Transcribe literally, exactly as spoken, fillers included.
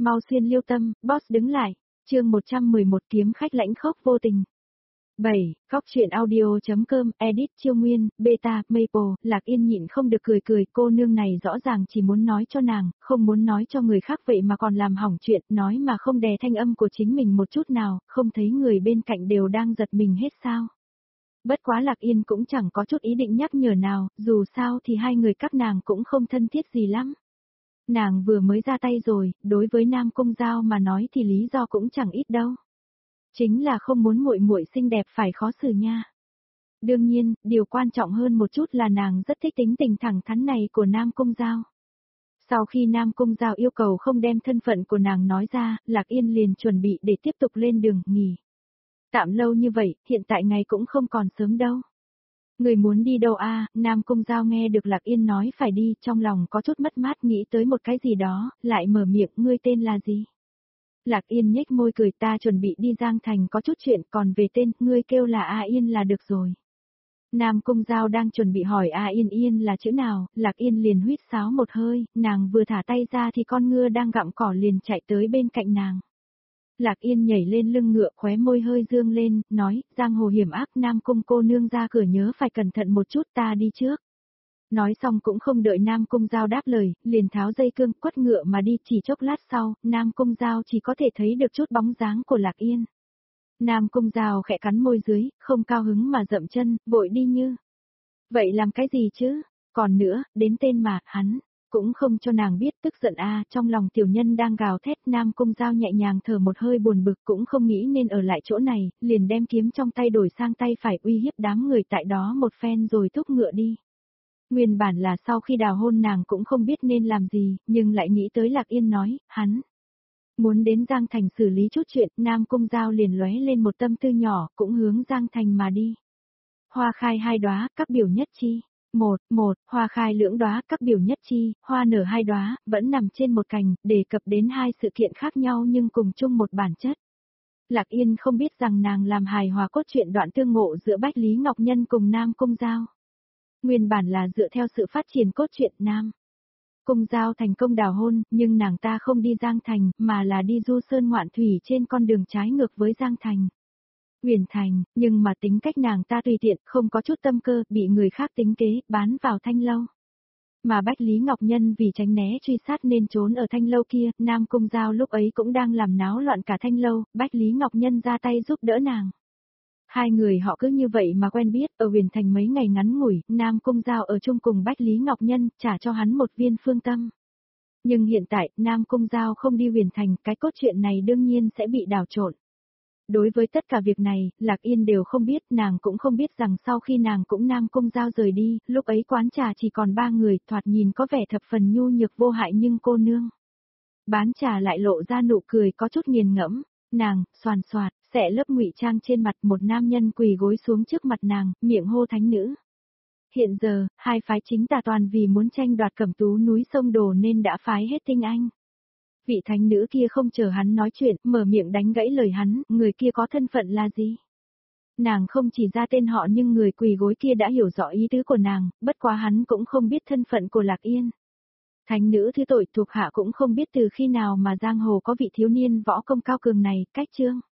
Mau xuyên liêu tâm, boss đứng lại. Chương một trăm mười một kiếm khách lãnh khốc vô tình. bảy. Góc truyện audio.com, edit Chiêu Nguyên, beta, Maple, Lạc Yên nhịn không được cười cười, cô nương này rõ ràng chỉ muốn nói cho nàng, không muốn nói cho người khác vậy mà còn làm hỏng chuyện, nói mà không đè thanh âm của chính mình một chút nào, không thấy người bên cạnh đều đang giật mình hết sao. Bất quá Lạc Yên cũng chẳng có chút ý định nhắc nhở nào, dù sao thì hai người các nàng cũng không thân thiết gì lắm. Nàng vừa mới ra tay rồi, đối với Nam Cung Giao mà nói thì lý do cũng chẳng ít đâu. Chính là không muốn muội muội xinh đẹp phải khó xử nha. Đương nhiên, điều quan trọng hơn một chút là nàng rất thích tính tình thẳng thắn này của Nam Cung Giao. Sau khi Nam Cung Giao yêu cầu không đem thân phận của nàng nói ra, Lạc Yên liền chuẩn bị để tiếp tục lên đường nghỉ. Tạm lâu như vậy, hiện tại ngày cũng không còn sớm đâu. Người muốn đi đâu a? Nam Cung Giao nghe được Lạc Yên nói phải đi, trong lòng có chút mất mát nghĩ tới một cái gì đó, lại mở miệng, ngươi tên là gì? Lạc Yên nhếch môi cười, ta chuẩn bị đi Giang Thành có chút chuyện, còn về tên, ngươi kêu là A Yên là được rồi. Nam Cung Giao đang chuẩn bị hỏi A Yên Yên là chữ nào, Lạc Yên liền huýt sáo một hơi, nàng vừa thả tay ra thì con ngựa đang gặm cỏ liền chạy tới bên cạnh nàng. Lạc Yên nhảy lên lưng ngựa, khóe môi hơi dương lên, nói, giang hồ hiểm ác, Nam Cung cô nương ra cửa nhớ phải cẩn thận một chút, ta đi trước. Nói xong cũng không đợi Nam Cung Giao đáp lời, liền tháo dây cương, quất ngựa mà đi, chỉ chốc lát sau, Nam Cung Giao chỉ có thể thấy được chút bóng dáng của Lạc Yên. Nam Cung Giao khẽ cắn môi dưới, không cao hứng mà dậm chân, vội đi như. Vậy làm cái gì chứ? Còn nữa, đến tên mà, hắn. Cũng không cho nàng biết, tức giận a, trong lòng tiểu nhân đang gào thét. Nam Cung Giao nhẹ nhàng thở một hơi buồn bực, cũng không nghĩ nên ở lại chỗ này, liền đem kiếm trong tay đổi sang tay phải, uy hiếp đám người tại đó một phen rồi thúc ngựa đi. Nguyên bản là sau khi đào hôn nàng cũng không biết nên làm gì, nhưng lại nghĩ tới Lạc Yên nói, hắn muốn đến Giang Thành xử lý chút chuyện. Nam Cung Giao liền lóe lên một tâm tư nhỏ, cũng hướng Giang Thành mà đi. Hoa khai hai đóa, các biểu nhất chi. Một, một, hoa khai lưỡng đóa, các biểu nhất chi, hoa nở hai đóa, vẫn nằm trên một cành, đề cập đến hai sự kiện khác nhau nhưng cùng chung một bản chất. Lạc Yên không biết rằng nàng làm hài hòa cốt truyện đoạn tương ngộ giữa Bách Lý Ngọc Nhân cùng Nam Cung Giao. Nguyên bản là dựa theo sự phát triển cốt truyện Nam Cung Giao thành công đào hôn, nhưng nàng ta không đi Giang Thành, mà là đi du sơn ngoạn thủy trên con đường trái ngược với Giang Thành. Huyền Thành, nhưng mà tính cách nàng ta tùy tiện, không có chút tâm cơ, bị người khác tính kế, bán vào Thanh Lâu. Mà Bách Lý Ngọc Nhân vì tránh né truy sát nên trốn ở Thanh Lâu kia, Nam Cung Giao lúc ấy cũng đang làm náo loạn cả Thanh Lâu, Bách Lý Ngọc Nhân ra tay giúp đỡ nàng. Hai người họ cứ như vậy mà quen biết, ở Huyền Thành mấy ngày ngắn ngủi, Nam Cung Giao ở chung cùng Bách Lý Ngọc Nhân, trả cho hắn một viên phương tâm. Nhưng hiện tại, Nam Cung Giao không đi Huyền Thành, cái cốt truyện này đương nhiên sẽ bị đảo trộn. Đối với tất cả việc này, Lạc Yên đều không biết, nàng cũng không biết rằng sau khi nàng cũng Nam Cung Giao rời đi, lúc ấy quán trà chỉ còn ba người, thoạt nhìn có vẻ thập phần nhu nhược vô hại nhưng cô nương bán trà lại lộ ra nụ cười có chút nghiền ngẫm, nàng, xoàn xoạt, xẻ lớp ngụy trang trên mặt, một nam nhân quỳ gối xuống trước mặt nàng, miệng hô thánh nữ. Hiện giờ, hai phái chính tà toàn vì muốn tranh đoạt Cẩm Tú núi sông Đồ nên đã phái hết tinh anh. Vị thánh nữ kia không chờ hắn nói chuyện, mở miệng đánh gãy lời hắn, người kia có thân phận là gì? Nàng không chỉ ra tên họ nhưng người quỳ gối kia đã hiểu rõ ý tứ của nàng, bất quá hắn cũng không biết thân phận của Lạc Yên. Thánh nữ thứ tội thuộc hạ cũng không biết từ khi nào mà giang hồ có vị thiếu niên võ công cao cường này, cách chương.